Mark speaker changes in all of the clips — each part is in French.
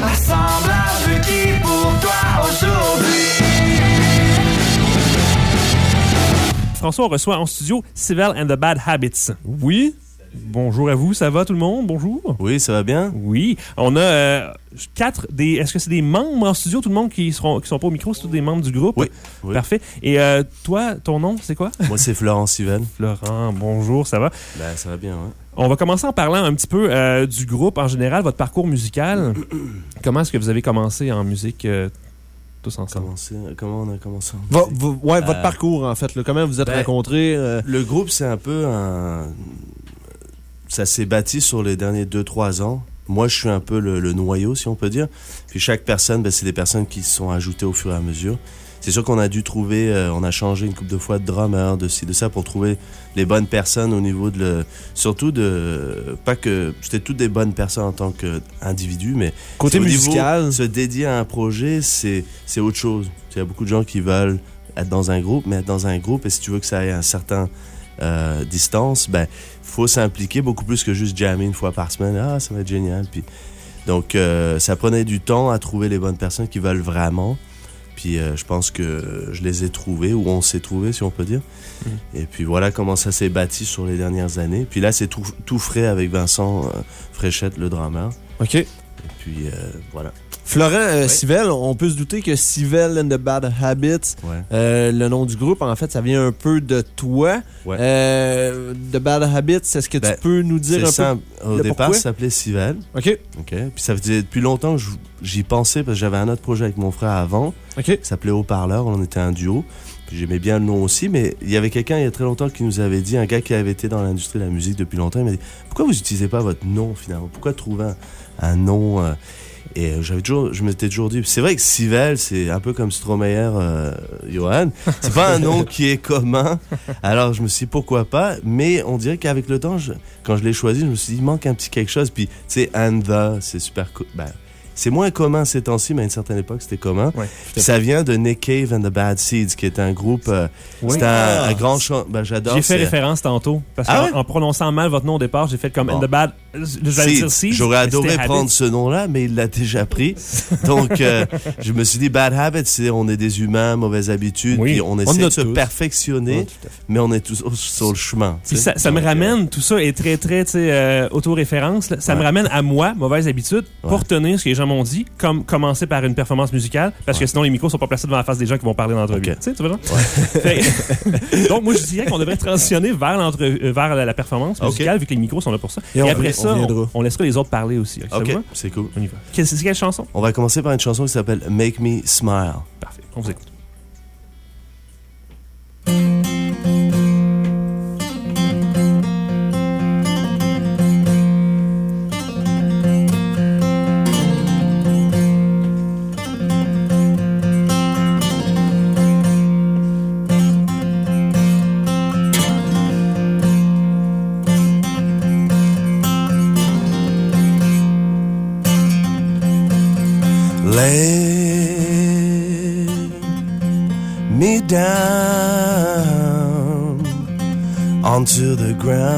Speaker 1: L'assemblage qui pour toi aujourd'hui.
Speaker 2: François, on reçoit en studio Civelle and the Bad Habits. Oui. Bonjour à vous, ça va tout le monde? Bonjour.
Speaker 3: Oui, ça va bien?
Speaker 2: Oui. On a 4 des... Est-ce que c'est des membres en studio? Tout le monde qui sont pas au micro, c'est tous des membres du groupe?
Speaker 3: Oui. Oui.
Speaker 2: Parfait. Et toi, ton nom, c'est quoi?
Speaker 3: Moi, c'est Florent Civelle.
Speaker 2: Florent, bonjour, ça va?
Speaker 3: Ben, ça va bien, ouais.
Speaker 2: On va commencer en parlant un petit peu du groupe en général, votre parcours musical. Comment est-ce que vous avez commencé en musique tous ensemble?
Speaker 3: Comment on a commencé?
Speaker 4: Votre parcours, en fait. Là, comment vous êtes rencontrés?
Speaker 3: Le groupe, c'est un peu un... Ça s'est bâti sur les derniers 2-3 ans. Moi, je suis un peu le noyau, si on peut dire. Puis chaque personne, c'est des personnes qui se sont ajoutées au fur et à mesure. C'est sûr qu'on a dû trouver... on a changé une couple de fois de drummer, de ci, de ça, pour trouver les bonnes personnes au niveau de... Surtout de... Pas que... C'était toutes des bonnes personnes en tant qu'individus, mais...
Speaker 4: Côté musical...
Speaker 3: Niveau, se dédier à un projet, c'est autre chose. Il y a beaucoup de gens qui veulent être dans un groupe, mais être dans un groupe, et si tu veux que ça ait un certain distance, faut s'impliquer beaucoup plus que juste jammer une fois par semaine. Ah, ça va être génial. Puis, donc, ça prenait du temps à trouver les bonnes personnes qui veulent vraiment. Puis, je pense que je les ai trouvés, ou on s'est trouvés, si on peut dire. Et puis, voilà comment ça s'est bâti sur les dernières années. Puis là, c'est tout frais avec Vincent Fréchette, le drummer.
Speaker 4: OK.
Speaker 3: Et puis, voilà.
Speaker 4: Florent, Civelle, on peut se douter que Civelle and the Bad Habits, le nom du groupe, en fait, ça vient un peu de toi.
Speaker 3: Ouais.
Speaker 4: The Bad Habits, est-ce que tu peux nous dire un
Speaker 3: simple.
Speaker 4: peu
Speaker 3: Au départ,
Speaker 4: pourquoi?
Speaker 3: ça s'appelait Civelle.
Speaker 4: OK.
Speaker 3: Puis ça faisait depuis longtemps que j'y pensais, parce que j'avais un autre projet avec mon frère avant, qui s'appelait Haut-Parleur. On était un duo. Puis j'aimais bien le nom aussi, mais il y avait quelqu'un il y a très longtemps qui nous avait dit, un gars qui avait été dans l'industrie de la musique depuis longtemps, il m'a dit « Pourquoi vous n'utilisez pas votre nom, finalement? Pourquoi trouver un nom Et je m'étais toujours dit, c'est vrai que Civelle, c'est un peu comme Stromae, Johan. C'est pas un nom qui est commun. Alors je me suis dit, pourquoi pas? Mais on dirait qu'avec le temps, quand je l'ai choisi, je me suis dit, il manque un petit quelque chose. Puis, tu sais, and the, c'est super cool. C'est moins commun ces temps-ci, mais à une certaine époque, c'était commun. Ouais, ça vient de Nick Cave and the Bad Seeds, qui est un groupe... c'est un grand chant... j'adore.
Speaker 2: J'ai fait référence tantôt, parce qu'en prononçant mal votre nom au départ, j'ai fait comme and the Bad... Je vais dire Seeds.
Speaker 3: J'aurais adoré prendre ce nom-là, mais il l'a déjà pris. Donc, je me suis dit, Bad Habits, on est des humains, mauvaises habitudes, puis on essaie de se perfectionner, mais on est tous sur le chemin.
Speaker 2: Puis ça me ramène, tout ça est très, très autoréférence. Ça me ramène à moi, mauvaise habitude, pour tenir ce que les gens m'ont dit, comme commencer par une performance musicale, parce que sinon les micros sont pas placés devant la face des gens qui vont parler dans l'entrevue. Tu sais, tu vois? Donc, moi, je dirais qu'on devrait transitionner vers la performance musicale, vu que les micros sont là pour ça. Et après ça, on laissera les autres parler aussi.
Speaker 3: OK, c'est cool.
Speaker 2: On y va. C'est quelle chanson?
Speaker 3: On va commencer par une chanson qui s'appelle Make Me Smile.
Speaker 2: Parfait. On vous écoute.
Speaker 3: Down onto the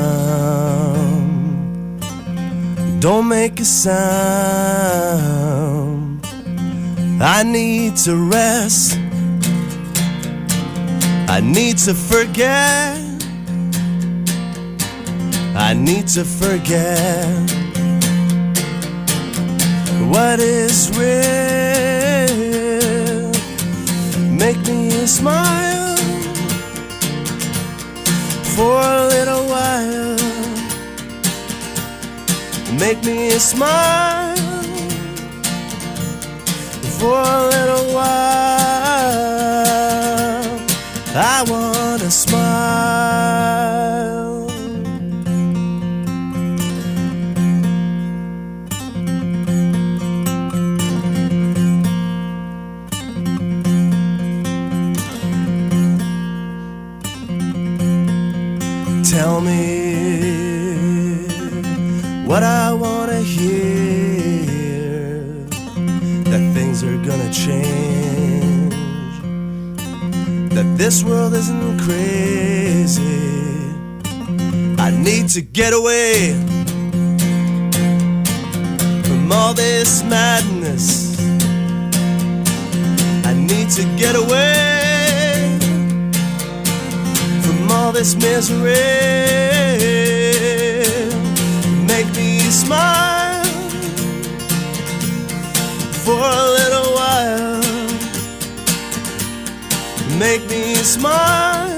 Speaker 3: ground. Don't make a sound. I need to rest. I need to forget. I need to forget what is real. Make me smile for a little while. Make me smile for a little while. I wanna smile. Tell me what I wanna hear, that things are gonna change, that this world isn't crazy. I need to get away from from all this madness. I need to get away from all this misery. Make me smile for a little while. Make me smile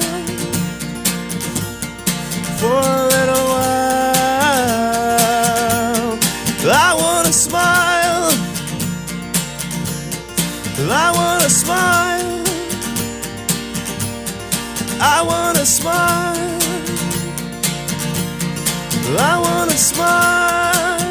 Speaker 3: for a little while. I wanna smile. I wanna smile. I wanna smile. I wanna smile.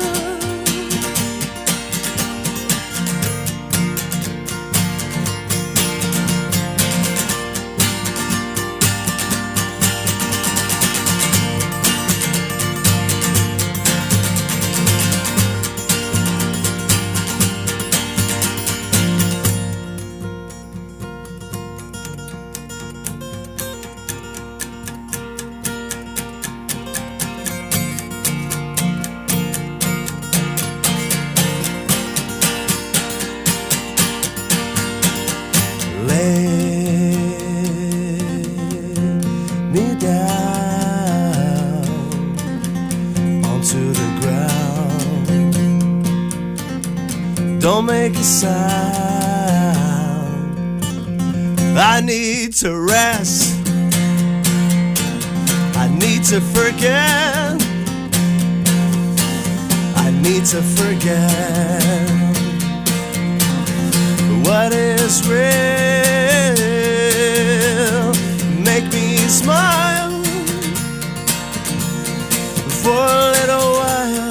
Speaker 3: Don't make a sound. I need to rest. I need to forget. I need to forget what is real. Make me smile for a little while.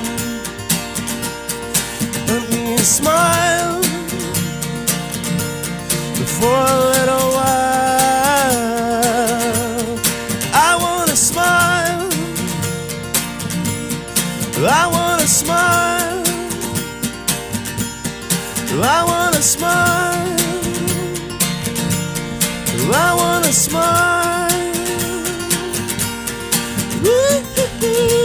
Speaker 3: Smile for a little while. I wanna smile. I wanna smile. I wanna smile. I wanna smile. Woo-hoo-hoo.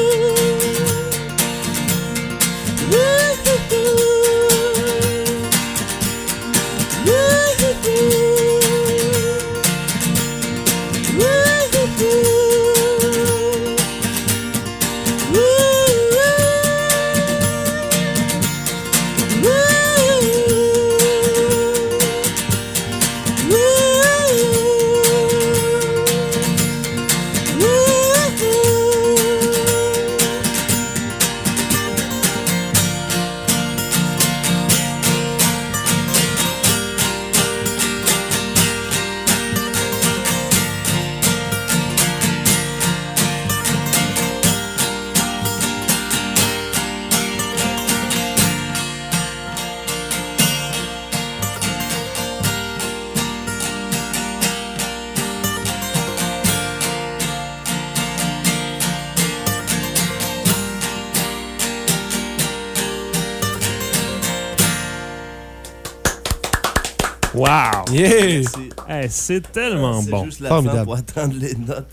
Speaker 2: Wow!
Speaker 4: Yeah!
Speaker 2: Hey, c'est tellement
Speaker 3: c'est
Speaker 2: bon.
Speaker 3: juste la
Speaker 4: Formidable.
Speaker 3: fin pour atteindre les notes.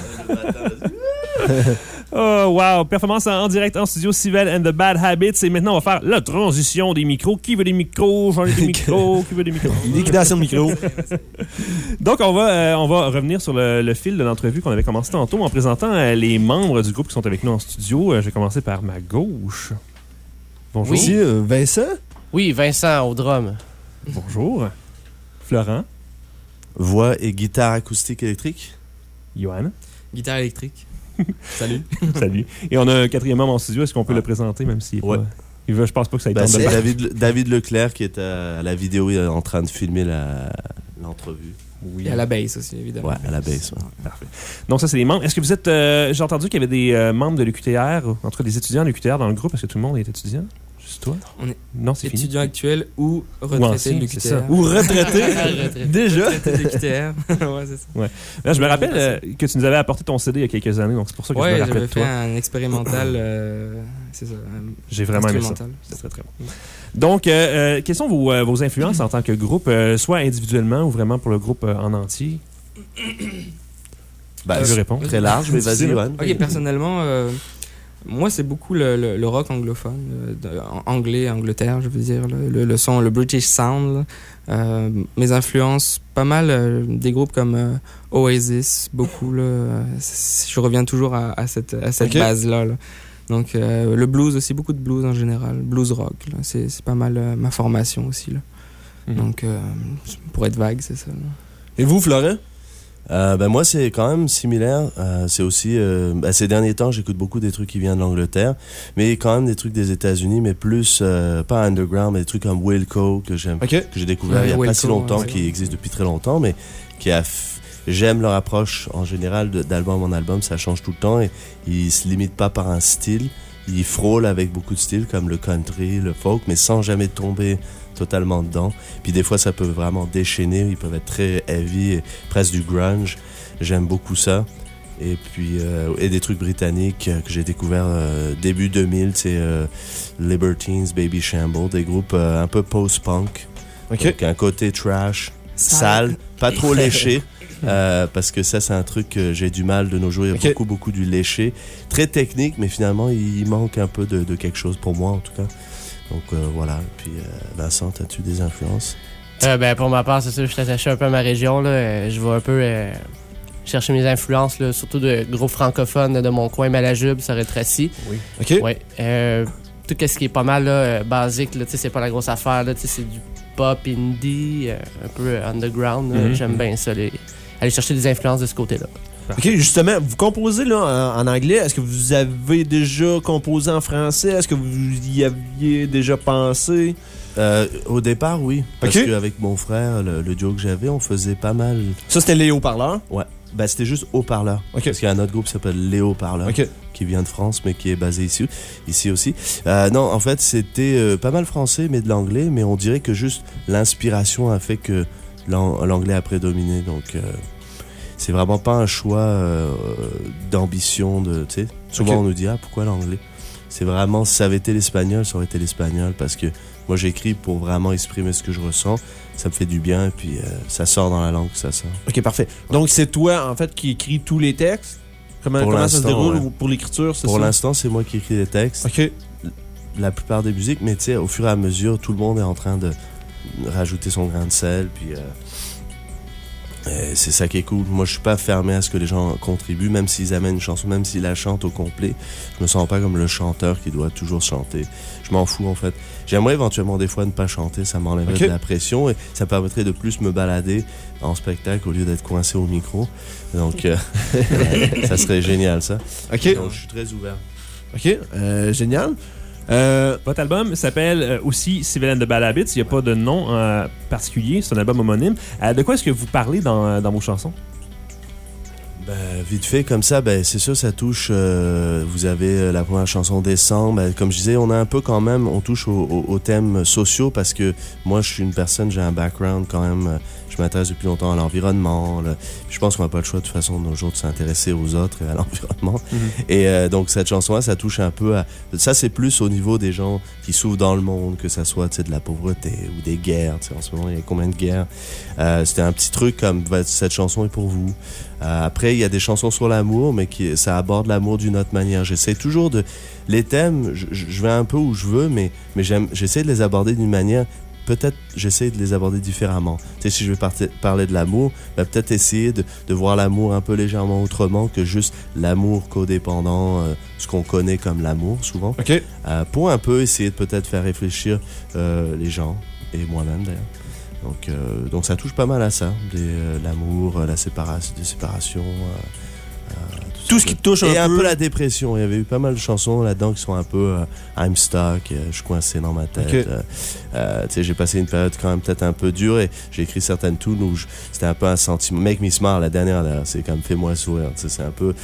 Speaker 2: Oh, wow! Performance en direct en studio, Civil and the Bad Habits. Et maintenant, on va faire la transition des micros. Qui veut des micros? J'en ai des micros. Qui veut des micros?
Speaker 4: Liquidation de micro.
Speaker 2: Donc, on va revenir sur le fil de l'entrevue qu'on avait commencé tantôt en présentant les membres du groupe qui sont avec nous en studio. Je vais commencer par ma gauche. Bonjour.
Speaker 4: Oui, Vincent?
Speaker 5: Oui, Vincent au drum.
Speaker 2: Bonjour. Florent.
Speaker 3: Voix et guitare acoustique électrique.
Speaker 2: Johan.
Speaker 6: Guitare électrique. Salut.
Speaker 2: Salut. Et on a un quatrième membre en studio. Est-ce qu'on peut le présenter, même s'il est
Speaker 3: Ouais.
Speaker 2: pas... Je pense pas que ça ait
Speaker 3: Ben,
Speaker 2: tente de
Speaker 3: c'est
Speaker 2: parler.
Speaker 3: David Leclerc qui est à la vidéo en train de filmer l'entrevue.
Speaker 2: Oui.
Speaker 6: Et à la bass aussi, évidemment.
Speaker 3: Ouais, à la bass. Ouais.
Speaker 2: Parfait. Donc, ça, c'est les membres. Est-ce que vous êtes... j'ai entendu qu'il y avait des membres de l'UQTR, en tout cas des étudiants de l'UQTR dans le groupe. Est-ce que tout le monde est étudiant? Juste toi?
Speaker 6: On est
Speaker 2: Non, c'est fini.
Speaker 6: étudiant actuel ou retraité
Speaker 2: ancien,
Speaker 6: de
Speaker 2: c'est ça.
Speaker 6: l'UQTR.
Speaker 4: Ou retraité?
Speaker 6: Retraité.
Speaker 4: Déjà?
Speaker 6: Retraité de l'UQTR. Ouais, c'est ça.
Speaker 2: Là, je me rappelle que tu nous avais apporté ton CD il y a quelques années, donc c'est pour ça que je me
Speaker 6: Ouais,
Speaker 2: rappelle
Speaker 6: j'avais
Speaker 2: de
Speaker 6: fait
Speaker 2: toi.
Speaker 6: un expérimental. C'est ça.
Speaker 2: J'ai vraiment aimé ça.
Speaker 6: instrumental.
Speaker 2: C'est très, très bon. Donc, quelles sont vos influences en tant que groupe, soit individuellement ou vraiment pour le groupe en entier?
Speaker 3: Ben,
Speaker 2: Tu veux répondre?
Speaker 3: très large, mais vas-y,
Speaker 2: Difficile,
Speaker 3: Johan.
Speaker 6: Ok, personnellement, Moi, c'est beaucoup le rock anglophone, anglais, Angleterre, je veux dire, le son, le British Sound. Mes influences, pas mal des groupes comme Oasis, beaucoup. Je reviens toujours à cette base-là. Là. Donc, le blues aussi, beaucoup de blues en général, blues rock. Là. C'est pas mal ma formation aussi. Là. Donc, pour être vague, c'est ça. Là.
Speaker 4: Et vous, Florent?
Speaker 3: Moi, c'est quand même similaire. C'est aussi, ces derniers temps, j'écoute beaucoup des trucs qui viennent de l'Angleterre, mais quand même des trucs des États-Unis, mais plus, pas underground, mais des trucs comme Wilco, que j'aime, que j'ai découvert il y a pas si longtemps, qui existe depuis très longtemps, mais j'aime leur approche en général d'album en album, ça change tout le temps et ils se limitent pas par un style. Ils frôlent avec beaucoup de styles comme le country, le folk, mais sans jamais tomber totalement dedans. Puis des fois, ça peut vraiment déchaîner. Ils peuvent être très heavy et presque du grunge. J'aime beaucoup ça. Et puis, et des trucs britanniques que j'ai découvert début 2000, c'est Libertines, Baby Shamble, des groupes un peu post-punk. Donc un côté trash, sale, pas trop léché. Parce que ça, c'est un truc que j'ai du mal de nos jours. Il y a beaucoup du léché. Très technique, mais finalement, il manque un peu de quelque chose pour moi, en tout cas. Donc, voilà. Puis, Vincent, as-tu des influences?
Speaker 5: Pour ma part, c'est ça, je suis attaché un peu à ma région. Là. Je vais un peu chercher mes influences, là, surtout de gros francophones de mon coin, Malajube, Sorel-Tracy.
Speaker 4: Oui. OK.
Speaker 5: Ouais. Tout ce qui est pas mal là, basique, là, c'est pas la grosse affaire. Là, c'est du pop indie, un peu underground. J'aime bien ça. Aller chercher des influences de ce côté-là.
Speaker 4: OK, justement, vous composez là, en anglais. Est-ce que vous avez déjà composé en français? Est-ce que vous y aviez déjà pensé?
Speaker 3: Au départ, oui. Parce qu'avec mon frère, le duo que j'avais, on faisait pas mal...
Speaker 4: Ça, c'était les haut-parleurs?
Speaker 3: Ouais. C'était juste haut-parleurs. Parce qu'il y a un autre groupe qui s'appelle Les Haut-Parleurs, qui vient de France, mais qui est basé ici aussi. Non, en fait, c'était pas mal français, mais de l'anglais. Mais on dirait que juste l'inspiration a fait que l'anglais a prédominé. Donc... c'est vraiment pas un choix d'ambition de, tu sais. Souvent on nous dit pourquoi l'anglais? C'est vraiment, si ça avait été l'espagnol, ça aurait été l'espagnol parce que moi j'écris pour vraiment exprimer ce que je ressens. Ça me fait du bien et puis ça sort dans la langue que ça sort. OK,
Speaker 4: parfait. Donc c'est toi en fait qui écris tous les textes? Comment ça se déroule pour l'écriture?
Speaker 3: Pour l'instant, c'est moi qui écris les textes.
Speaker 4: OK.
Speaker 3: La plupart des musiques, mais tu sais, au fur et à mesure, tout le monde est en train de rajouter son grain de sel puis... c'est ça qui est cool. Moi, je suis pas fermé à ce que les gens contribuent, même s'ils amènent une chanson, même s'ils la chantent au complet. Je me sens pas comme le chanteur qui doit toujours chanter. Je m'en fous, en fait. J'aimerais éventuellement des fois ne pas chanter, ça m'enlèverait de la pression et ça permettrait de plus me balader en spectacle au lieu d'être coincé au micro. Donc, ça serait génial, ça.
Speaker 4: OK.
Speaker 3: Donc, je suis très ouvert.
Speaker 4: OK, génial.
Speaker 2: Votre album s'appelle aussi Civil and the Bad Habits. Il n'y a pas de nom particulier. C'est un album homonyme. De quoi est-ce que vous parlez dans vos chansons?
Speaker 3: Vite fait, comme ça, c'est sûr, ça touche... vous avez la première chanson Décembre. Comme je disais, on a un peu quand même... On touche aux thèmes sociaux parce que moi, je suis une personne, j'ai un background quand même... Je m'intéresse depuis longtemps à l'environnement. Je pense qu'on n'a pas le choix de toute façon de nos jours de s'intéresser aux autres et à l'environnement. Et donc cette chanson-là, ça touche un peu à... Ça, c'est plus au niveau des gens qui souffrent dans le monde, que ça soit de la pauvreté ou des guerres. En ce moment, il y a combien de guerres? C'était un petit truc comme cette chanson est pour vous. Après, il y a des chansons sur l'amour, mais ça aborde l'amour d'une autre manière. J'essaie toujours de... Les thèmes, je vais un peu où je veux, mais j'essaie de les aborder d'une manière... Peut-être j'essaie de les aborder différemment. Tu sais, si je vais parler de l'amour, peut-être essayer de voir l'amour un peu légèrement autrement que juste l'amour codépendant, ce qu'on connaît comme l'amour souvent.
Speaker 4: OK.
Speaker 3: Pour un peu essayer de peut-être faire réfléchir les gens, et moi-même d'ailleurs. Donc ça touche pas mal à ça, l'amour, la séparation...
Speaker 4: tout ce qui te touche
Speaker 3: un peu la dépression. Il y avait eu pas mal de chansons là-dedans qui sont un peu I'm stuck, je suis coincé dans ma tête. J'ai passé une période quand même peut-être un peu dure et j'ai écrit certaines tunes où c'était un peu un sentiment. Make Me Smile, la dernière, là, c'est comme fais-moi sourire. C'est un peu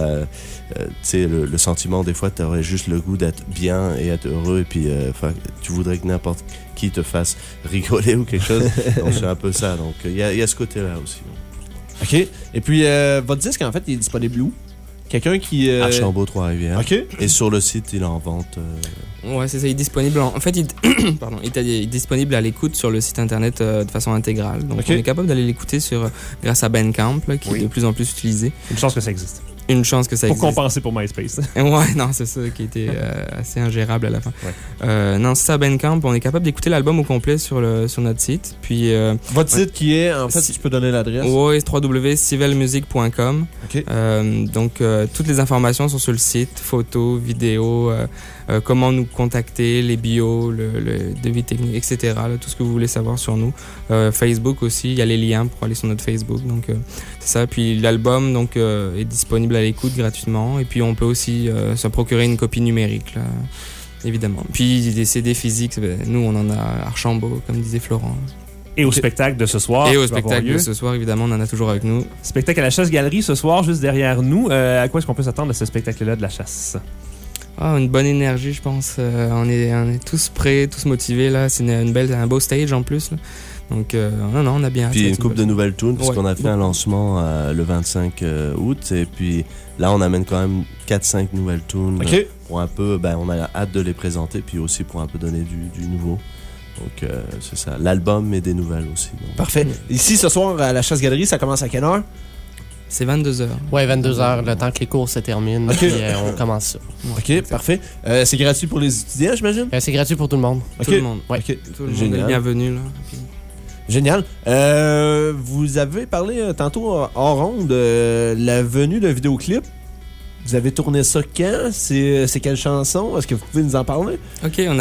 Speaker 3: le sentiment, des fois, tu aurais juste le goût d'être bien et être heureux et puis tu voudrais que n'importe qui te fasse rigoler ou quelque chose. Donc c'est un peu ça. Donc il y a ce côté-là aussi.
Speaker 4: OK. Et puis, votre disque, en fait, il est disponible où? Quelqu'un qui...
Speaker 3: Archambault, Trois-Rivières.
Speaker 4: OK.
Speaker 3: Et sur le site, il est en vente.
Speaker 6: Ouais, c'est ça. Il est disponible. En fait, il est disponible à l'écoute sur le site internet de façon intégrale. Donc, on est capable d'aller l'écouter grâce à Bandcamp, là, qui est de plus en plus utilisé.
Speaker 2: Une chance que ça existe.
Speaker 6: une chance que ça
Speaker 2: Pour
Speaker 6: existe.
Speaker 2: compenser pour MySpace.
Speaker 6: Ouais, non, c'est ça qui était assez ingérable à la fin. Non, c'est ça, Bandcamp. On est capable d'écouter l'album au complet sur notre site. Puis,
Speaker 4: Votre site qui est, en fait, si tu peux donner l'adresse.
Speaker 6: oui, www.civelmusic.com.
Speaker 4: OK.
Speaker 6: Donc, toutes les informations sont sur le site, photos, vidéos, comment nous contacter, les bios, le devis technique, etc. Là, tout ce que vous voulez savoir sur nous. Facebook aussi, il y a les liens pour aller sur notre Facebook. Donc, c'est ça. Puis l'album donc, est disponible à l'écoute gratuitement. Et puis, on peut aussi se procurer une copie numérique, là, évidemment. Puis, des CD physiques, nous, on en a à Archambault, comme disait Florent.
Speaker 2: Et au spectacle de ce soir.
Speaker 6: Et au
Speaker 2: qui va avoir
Speaker 6: spectacle
Speaker 2: lieu.
Speaker 6: de ce soir, évidemment, on en a toujours avec nous.
Speaker 2: Spectacle à la Chasse-Galerie ce soir, juste derrière nous. À quoi est-ce qu'on peut s'attendre de ce spectacle-là de la chasse?
Speaker 6: Une bonne énergie, je pense. On est tous prêts, tous motivés. Là. C'est un beau stage en plus. Là. Donc, non, on a bien hâte.
Speaker 3: Puis une couple de nouvelles tunes, puisqu'on a fait
Speaker 6: Ouais.
Speaker 3: un lancement le 25 août. Et puis là, on amène quand même 4-5 nouvelles tunes.
Speaker 4: OK.
Speaker 3: Pour un peu, on a hâte de les présenter, puis aussi pour un peu donner du nouveau. Donc, c'est ça. L'album et des nouvelles aussi. Donc.
Speaker 4: Parfait. Ici, ce soir, à la Chasse-Galerie, ça commence à quelle heure?
Speaker 6: C'est 22h.
Speaker 5: Ouais, 22h, le temps que les cours se terminent.
Speaker 4: Ok.
Speaker 5: Puis on commence ça.
Speaker 4: OK, parfait. C'est gratuit pour les étudiants, j'imagine?
Speaker 5: C'est gratuit pour tout le monde.
Speaker 4: OK.
Speaker 6: Tout le monde.
Speaker 5: Ouais.
Speaker 4: OK.
Speaker 6: Tout le monde
Speaker 4: Génial.
Speaker 6: est bienvenu. Là. Puis-
Speaker 4: Génial. Vous avez parlé tantôt hors onde de la venue d'un vidéoclip. Vous avez tourné ça quand? C'est quelle chanson? Est-ce que vous pouvez nous en parler?
Speaker 6: Ok, on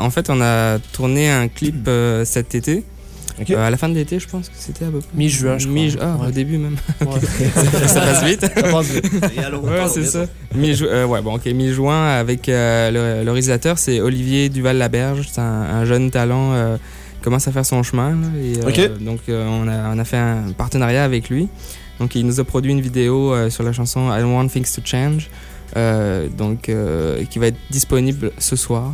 Speaker 6: a tourné un clip cet été.
Speaker 4: OK.
Speaker 6: À la fin de l'été, je pense que c'était à peu près.
Speaker 5: Mi-juin, je crois.
Speaker 6: Au
Speaker 5: Ouais.
Speaker 6: début même.
Speaker 5: Ouais.
Speaker 6: Ça passe vite.
Speaker 4: Ça passe vite.
Speaker 6: Ouais, c'est ça. Mi-juin avec le réalisateur, c'est Olivier Duval-Laberge. C'est un jeune talent commence à faire son chemin. Là, et,
Speaker 4: OK.
Speaker 6: Donc, on a fait un partenariat avec lui. Donc, il nous a produit une vidéo sur la chanson I Don't Want Things to Change. Qui va être disponible ce soir.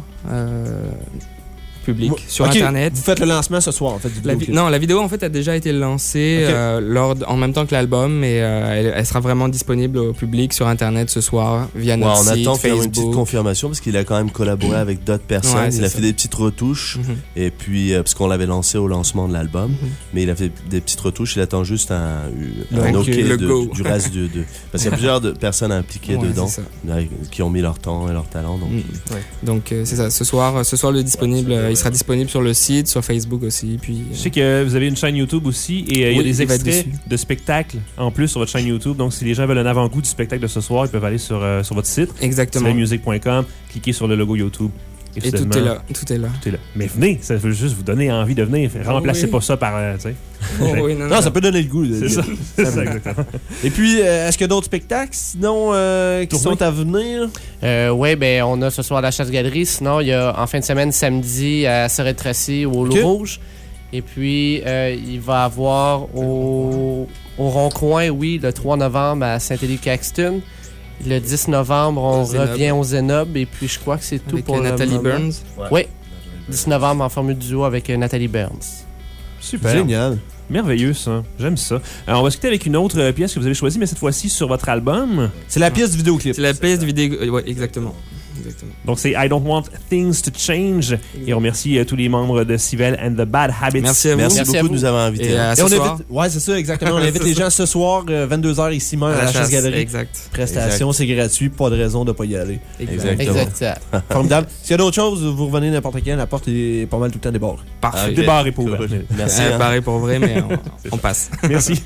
Speaker 6: Public sur
Speaker 4: OK,
Speaker 6: Internet.
Speaker 4: Vous faites le lancement ce soir, en fait, du vidéoclip.
Speaker 6: Non, la vidéo en fait a déjà été lancée
Speaker 4: Ok.
Speaker 6: en même temps que l'album, mais elle sera vraiment disponible au public sur Internet ce soir via
Speaker 3: Ouais,
Speaker 6: notre
Speaker 3: on
Speaker 6: site,
Speaker 3: attend de faire une petite
Speaker 6: Facebook.
Speaker 3: confirmation parce qu'il a quand même collaboré avec d'autres personnes.
Speaker 6: Ouais, c'est
Speaker 3: Il a
Speaker 6: ça.
Speaker 3: fait des petites retouches.
Speaker 6: Mhm.
Speaker 3: Et puis, parce qu'on l'avait lancé au lancement de l'album,
Speaker 6: Mhm.
Speaker 3: mais il a fait des petites retouches. Il attend juste un
Speaker 6: Le
Speaker 3: OK
Speaker 6: le go.
Speaker 3: du reste de. Parce qu'il y a plusieurs personnes impliquées
Speaker 6: Ouais,
Speaker 3: dedans
Speaker 6: c'est ça.
Speaker 3: qui ont mis leur temps et leur talent. Donc,
Speaker 6: Donc c'est ça. Ce soir, il est disponible. Il sera disponible sur le site, sur Facebook aussi. Puis
Speaker 2: Je sais que vous avez une chaîne YouTube aussi et il y a
Speaker 6: Oui,
Speaker 2: des
Speaker 6: il va être
Speaker 2: extraits
Speaker 6: dessus.
Speaker 2: de spectacles en plus sur votre chaîne YouTube. Donc, si les gens veulent un avant-goût du spectacle de ce soir, ils peuvent aller sur votre site,
Speaker 6: exactement.
Speaker 2: civelmusic.com, cliquer sur le logo YouTube.
Speaker 6: Et
Speaker 2: soudainement,
Speaker 6: tout est là. Tout est là.
Speaker 2: tout est là. Mais venez, ça veut juste vous donner envie de venir. Remplacez
Speaker 6: oui.
Speaker 2: pas ça par. Tu sais.
Speaker 6: Oh, oui, non,
Speaker 4: Non, ça peut donner le goût.
Speaker 2: C'est ça. C'est ça, exactement.
Speaker 4: Et puis, est-ce qu'il y a d'autres spectacles, sinon, qui
Speaker 2: Tournée.
Speaker 4: sont à venir?
Speaker 5: Oui, ben on a ce soir la Chasse-Galerie. Sinon, il y a en fin de semaine, samedi, à Sorel-Tracy, au Loup
Speaker 4: Ok.
Speaker 5: Rouge. Et puis, il va avoir au Rond-Coin, oui, le 3 novembre à Saint-Élie-Caxton. Le 10 novembre, on
Speaker 6: Au Zénob.
Speaker 5: revient au Zénob. Et puis, je crois que c'est tout
Speaker 6: Avec
Speaker 5: pour le
Speaker 6: Nathalie
Speaker 5: moment.
Speaker 6: Burns.
Speaker 5: Oui, 10 novembre en formule duo avec Nathalie Burns.
Speaker 2: Super.
Speaker 4: Génial.
Speaker 2: Merveilleux, ça. J'aime ça. Alors, on va se quitter avec une autre pièce que vous avez choisie, mais cette fois-ci sur votre album.
Speaker 4: C'est la pièce du vidéoclip.
Speaker 6: C'est la pièce de vidéo. Ouais, exactement.
Speaker 2: Donc, c'est I Don't Want Things to Change. Et on remercie tous les membres de Civil and the Bad Habits.
Speaker 6: Merci à vous.
Speaker 3: merci
Speaker 5: Merci à
Speaker 3: beaucoup
Speaker 5: vous.
Speaker 3: de nous avoir invités.
Speaker 6: Et à
Speaker 4: Et
Speaker 6: ce
Speaker 4: on
Speaker 6: soir.
Speaker 4: invite, ouais, c'est ça, exactement. On invite les gens ce soir, 22h ici même, à la Chasse-Galerie.
Speaker 6: Exact.
Speaker 4: Prestation, c'est gratuit, pas de raison de pas y aller.
Speaker 3: Exactement.
Speaker 5: Exact.
Speaker 4: Formidable. S'il y a d'autres choses, vous revenez n'importe quand, la porte est pas mal tout le temps débordée.
Speaker 6: Parfait.
Speaker 2: Des bars et pour
Speaker 3: Cool.
Speaker 2: ouvert.
Speaker 3: Merci. hein.
Speaker 6: Pareil pour vrai, mais on passe.
Speaker 2: Merci.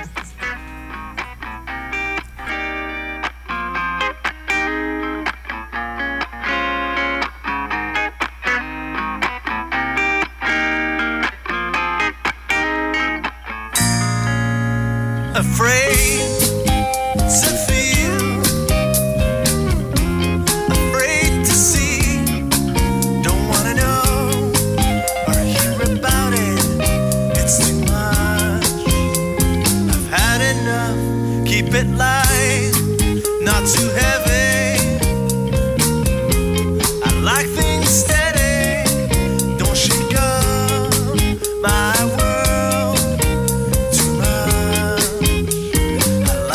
Speaker 1: Afraid to feel, afraid to see, don't wanna know or hear about it. It's too much. I've had enough. Keep it light, not too heavy. I like things steady. Don't shake up my world too much. I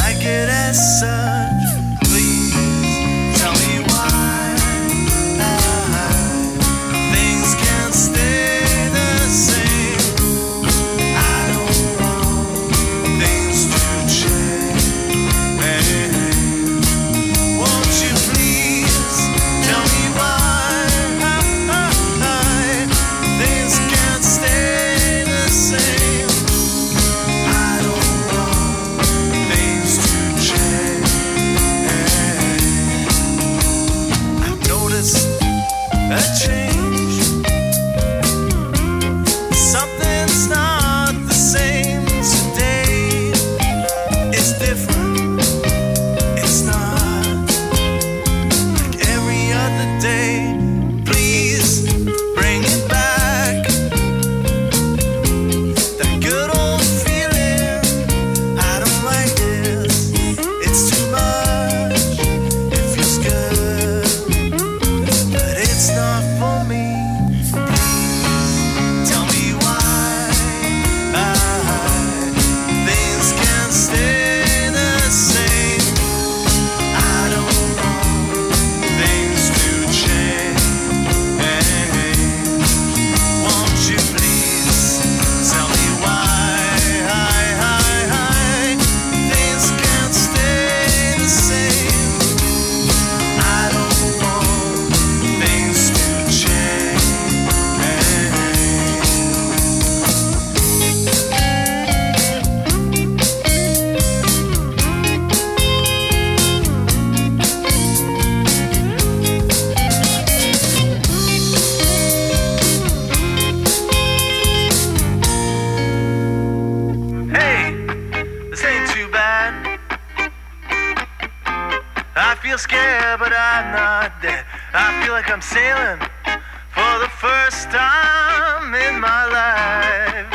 Speaker 1: dead. I feel like I'm sailing for the first time in my life.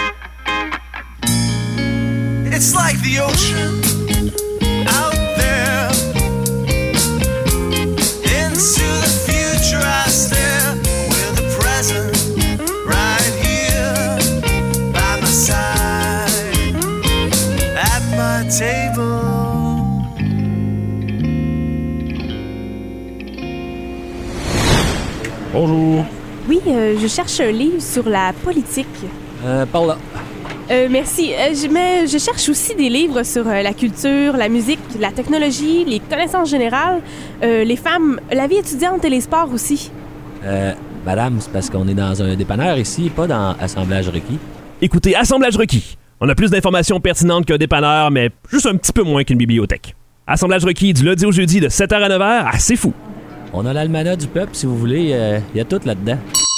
Speaker 1: It's like the ocean out there. Into the future I stare, with the present right here by my side at my table.
Speaker 2: Bonjour.
Speaker 7: Oui, je cherche un livre sur la politique.
Speaker 8: Par là.
Speaker 7: Merci. Je cherche aussi des livres sur la culture, la musique, la technologie, les connaissances générales, les femmes, la vie étudiante et les sports aussi.
Speaker 8: Madame, c'est parce qu'on est dans un dépanneur ici, pas dans Assemblage requis.
Speaker 2: Écoutez, Assemblage requis. On a plus d'informations pertinentes qu'un dépanneur, mais juste un petit peu moins qu'une bibliothèque. Assemblage requis du lundi au jeudi de 7h à 9h, c'est fou.
Speaker 8: On a l'almanach du peuple, si vous voulez, y a tout là-dedans.